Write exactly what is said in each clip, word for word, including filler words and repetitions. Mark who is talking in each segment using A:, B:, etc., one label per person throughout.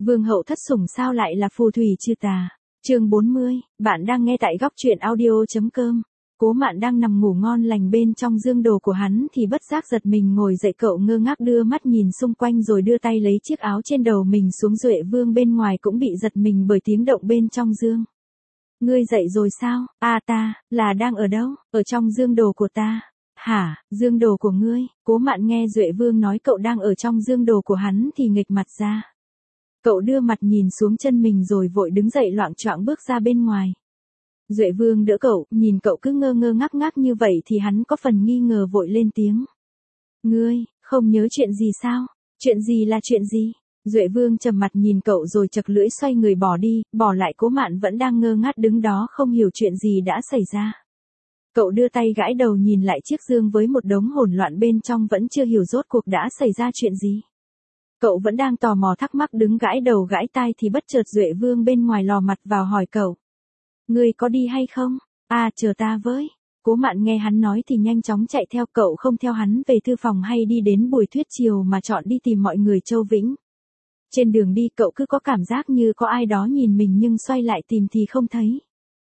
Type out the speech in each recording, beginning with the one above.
A: Vương hậu thất sủng sao lại là phù thủy trừ tà. Chương bốn mươi, bạn đang nghe tại góc truyện audio.com. Cố Mạn đang nằm ngủ ngon lành bên trong dương đồ của hắn thì bất giác giật mình ngồi dậy, cậu ngơ ngác đưa mắt nhìn xung quanh rồi đưa tay lấy chiếc áo trên đầu mình xuống. Duệ Vương bên ngoài cũng bị giật mình bởi tiếng động bên trong dương. Ngươi dậy rồi sao? À ta, là đang ở đâu? Ở trong dương đồ của ta. Hả, dương đồ của ngươi? Cố Mạn nghe Duệ Vương nói cậu đang ở trong dương đồ của hắn thì nghịch mặt ra. Cậu đưa mặt nhìn xuống chân mình rồi vội đứng dậy loạng choạng bước ra bên ngoài. Duệ Vương đỡ cậu, nhìn cậu cứ ngơ ngơ ngác ngác như vậy thì hắn có phần nghi ngờ vội lên tiếng. Ngươi, không nhớ chuyện gì sao? Chuyện gì là chuyện gì? Duệ Vương trầm mặt nhìn cậu rồi chật lưỡi xoay người bỏ đi, bỏ lại Cố Mạn vẫn đang ngơ ngác đứng đó không hiểu chuyện gì đã xảy ra. Cậu đưa tay gãi đầu nhìn lại chiếc dương với một đống hỗn loạn bên trong, vẫn chưa hiểu rốt cuộc đã xảy ra chuyện gì. Cậu vẫn đang tò mò thắc mắc đứng gãi đầu gãi tai thì bất chợt Duệ Vương bên ngoài lò mặt vào hỏi cậu. Ngươi có đi hay không? À, chờ ta với. Cố Mạn nghe hắn nói thì nhanh chóng chạy theo, cậu không theo hắn về thư phòng hay đi đến buổi thuyết chiều mà chọn đi tìm mọi người Châu Vĩnh. Trên đường đi cậu cứ có cảm giác như có ai đó nhìn mình nhưng xoay lại tìm thì không thấy.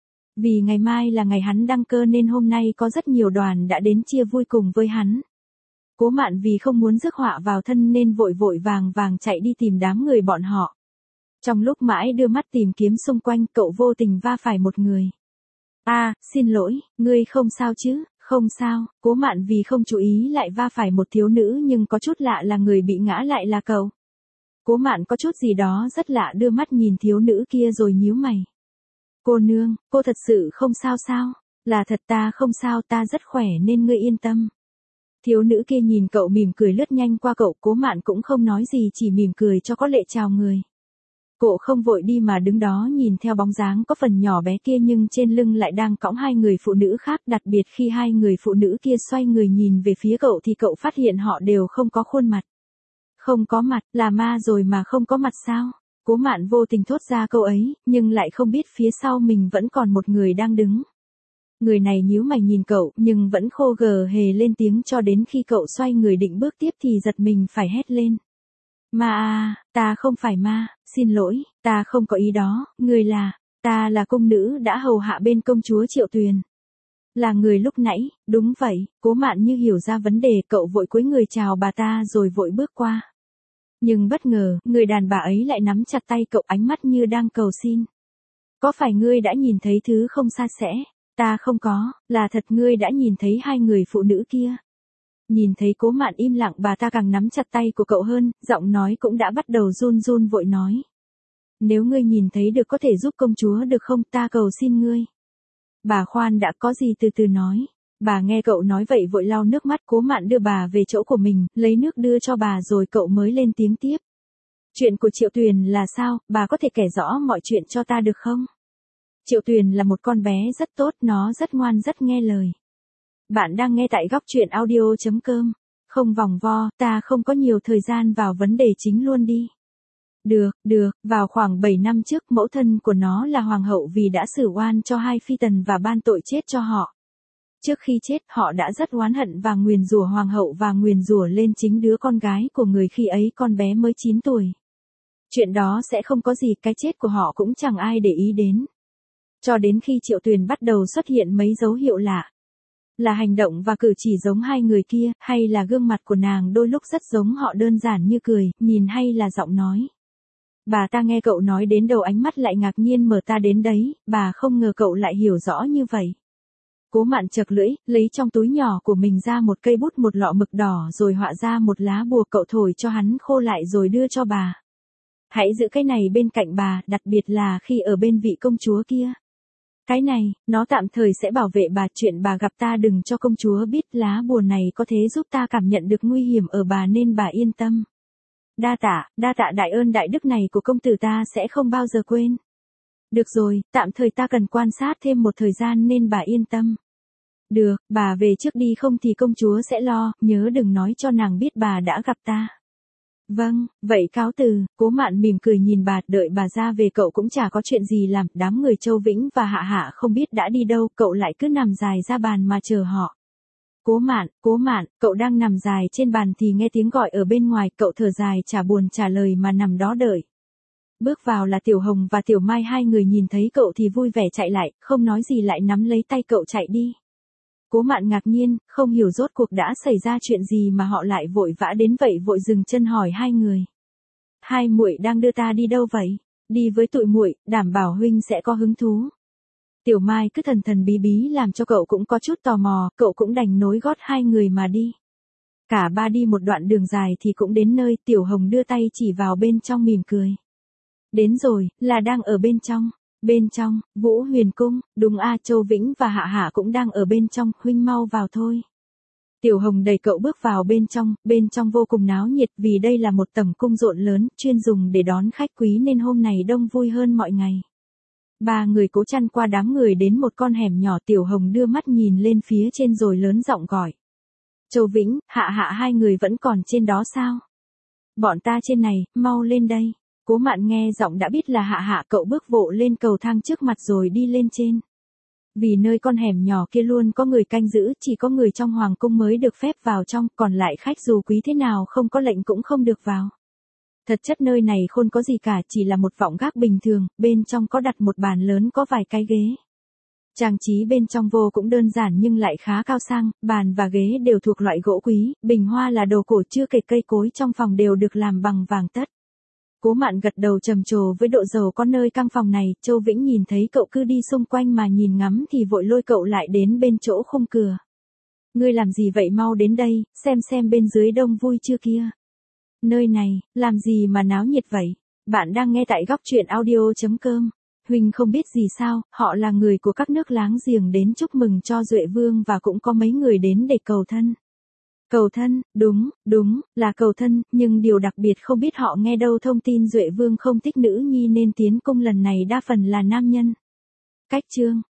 A: Vì ngày mai là ngày hắn đăng cơ nên hôm nay có rất nhiều đoàn đã đến chia vui cùng với hắn. Cố Mạn vì không muốn rước họa vào thân nên vội vội vàng vàng chạy đi tìm đám người bọn họ. Trong lúc mãi đưa mắt tìm kiếm xung quanh, cậu vô tình va phải một người. À, xin lỗi, ngươi không sao chứ? Không sao. Cố Mạn vì không chú ý lại va phải một thiếu nữ, nhưng có chút lạ là người bị ngã lại là cậu. Cố Mạn có chút gì đó rất lạ, đưa mắt nhìn thiếu nữ kia rồi nhíu mày. Cô nương, cô thật sự không sao sao? Là thật, ta không sao, ta rất khỏe nên ngươi yên tâm. Thiếu nữ kia nhìn cậu mỉm cười lướt nhanh qua cậu. Cố Mạn cũng không nói gì, chỉ mỉm cười cho có lệ chào người. Cậu không vội đi mà đứng đó nhìn theo bóng dáng có phần nhỏ bé kia, nhưng trên lưng lại đang cõng hai người phụ nữ khác. Đặc biệt khi hai người phụ nữ kia xoay người nhìn về phía cậu thì cậu phát hiện họ đều không có khuôn mặt. Không có mặt, là ma rồi mà không có mặt sao? Cố Mạn vô tình thốt ra câu ấy, nhưng lại không biết phía sau mình vẫn còn một người đang đứng. Người này nhíu mày nhìn cậu, nhưng vẫn khô gờ hề lên tiếng, cho đến khi cậu xoay người định bước tiếp thì giật mình phải hét lên. Ma à, ta không phải ma, xin lỗi, ta không có ý đó, người là, ta là cung nữ đã hầu hạ bên công chúa Triệu Tuyền. Là người lúc nãy, đúng vậy. Cố Mạn như hiểu ra vấn đề, cậu vội cúi người chào bà ta rồi vội bước qua. Nhưng bất ngờ, người đàn bà ấy lại nắm chặt tay cậu, ánh mắt như đang cầu xin. Có phải ngươi đã nhìn thấy thứ không xa xẽ? Ta không có, là thật. Ngươi đã nhìn thấy hai người phụ nữ kia. Nhìn thấy Cố Mạn im lặng, bà ta càng nắm chặt tay của cậu hơn, giọng nói cũng đã bắt đầu run run, vội nói. Nếu ngươi nhìn thấy được có thể giúp công chúa được không, ta cầu xin ngươi. Bà khoan đã, có gì từ từ nói. Bà nghe cậu nói vậy vội lau nước mắt. Cố Mạn đưa bà về chỗ của mình, lấy nước đưa cho bà rồi cậu mới lên tiếng tiếp. Chuyện của Triệu Tuyền là sao, bà có thể kể rõ mọi chuyện cho ta được không? Triệu Tuyền là một con bé rất tốt, nó rất ngoan rất nghe lời. Bạn đang nghe tại góc truyện audio.com. Không vòng vo, ta không có nhiều thời gian, vào vấn đề chính luôn đi. Được, được, vào khoảng bảy năm trước mẫu thân của nó là hoàng hậu vì đã xử oan cho hai phi tần và ban tội chết cho họ. Trước khi chết họ đã rất oán hận và nguyền rủa hoàng hậu và nguyền rủa lên chính đứa con gái của người khi ấy, con bé mới chín tuổi. Chuyện đó sẽ không có gì, cái chết của họ cũng chẳng ai để ý đến. Cho đến khi Triệu Tuyền bắt đầu xuất hiện mấy dấu hiệu lạ. Là hành động và cử chỉ giống hai người kia, hay là gương mặt của nàng đôi lúc rất giống họ, đơn giản như cười, nhìn hay là giọng nói. Bà ta nghe cậu nói đến đầu ánh mắt lại ngạc nhiên mở ta đến đấy, bà không ngờ cậu lại hiểu rõ như vậy. Cố Mạn chật lưỡi, lấy trong túi nhỏ của mình ra một cây bút, một lọ mực đỏ rồi họa ra một lá bùa, cậu thổi cho hắn khô lại rồi đưa cho bà. Hãy giữ cái này bên cạnh bà, đặc biệt là khi ở bên vị công chúa kia. Cái này, nó tạm thời sẽ bảo vệ bà, chuyện bà gặp ta đừng cho công chúa biết, lá bùa này có thể giúp ta cảm nhận được nguy hiểm ở bà nên bà yên tâm. Đa tạ, đa tạ, đại ơn đại đức này của công tử ta sẽ không bao giờ quên. Được rồi, tạm thời ta cần quan sát thêm một thời gian nên bà yên tâm. Được, bà về trước đi, không thì công chúa sẽ lo, nhớ đừng nói cho nàng biết bà đã gặp ta. Vâng, vậy cáo từ. Cố Mạn mỉm cười nhìn bà, đợi bà ra về cậu cũng chả có chuyện gì làm, đám người Châu Vĩnh và Hạ Hạ không biết đã đi đâu, cậu lại cứ nằm dài ra bàn mà chờ họ. Cố Mạn, Cố Mạn, cậu đang nằm dài trên bàn thì nghe tiếng gọi ở bên ngoài, cậu thở dài chả buồn trả lời mà nằm đó đợi. Bước vào là Tiểu Hồng và Tiểu Mai, hai người nhìn thấy cậu thì vui vẻ chạy lại, không nói gì lại nắm lấy tay cậu chạy đi. Cố Mạn ngạc nhiên, không hiểu rốt cuộc đã xảy ra chuyện gì mà họ lại vội vã đến vậy, vội dừng chân hỏi hai người. Hai muội đang đưa ta đi đâu vậy? Đi với tụi muội, đảm bảo huynh sẽ có hứng thú. Tiểu Mai cứ thần thần bí bí làm cho cậu cũng có chút tò mò, cậu cũng đành nối gót hai người mà đi. Cả ba đi một đoạn đường dài thì cũng đến nơi, Tiểu Hồng đưa tay chỉ vào bên trong mỉm cười. Đến rồi, là đang ở bên trong. Bên trong, Vũ Huyền Cung, đúng a, Châu Vĩnh và Hạ Hạ cũng đang ở bên trong, huynh mau vào thôi. Tiểu Hồng đẩy cậu bước vào bên trong, bên trong vô cùng náo nhiệt vì đây là một tầm cung rộn lớn, chuyên dùng để đón khách quý nên hôm này đông vui hơn mọi ngày. Ba người cố chăn qua đám người đến một con hẻm nhỏ, Tiểu Hồng đưa mắt nhìn lên phía trên rồi lớn giọng gọi. Châu Vĩnh, Hạ Hạ, hai người vẫn còn trên đó sao? Bọn ta trên này, mau lên đây. Cố Mạn nghe giọng đã biết là Hạ Hạ, cậu bước vội lên cầu thang trước mặt rồi đi lên trên. Vì nơi con hẻm nhỏ kia luôn có người canh giữ, chỉ có người trong hoàng cung mới được phép vào trong, còn lại khách dù quý thế nào không có lệnh cũng không được vào. Thật chất nơi này không có gì cả, chỉ là một vọng gác bình thường, bên trong có đặt một bàn lớn có vài cái ghế. Trang trí bên trong vô cũng đơn giản nhưng lại khá cao sang, bàn và ghế đều thuộc loại gỗ quý, bình hoa là đồ cổ, chưa kể cây cối trong phòng đều được làm bằng vàng tất. Cố Mạn gật đầu trầm trồ với độ giàu có nơi căn phòng này. Châu Vĩnh nhìn thấy cậu cứ đi xung quanh mà nhìn ngắm thì vội lôi cậu lại đến bên chỗ khung cửa. Ngươi làm gì vậy, mau đến đây, xem xem bên dưới đông vui chưa kia. Nơi này, làm gì mà náo nhiệt vậy? Bạn đang nghe tại góc truyện audio chấm com. Huỳnh không biết gì sao, họ là người của các nước láng giềng đến chúc mừng cho Duệ Vương và cũng có mấy người đến để cầu thân. Cầu thân, đúng, đúng, là cầu thân, nhưng điều đặc biệt không biết họ nghe đâu thông tin Duệ Vương không thích nữ nhi nên tiến cung lần này đa phần là nam nhân. Cách chương,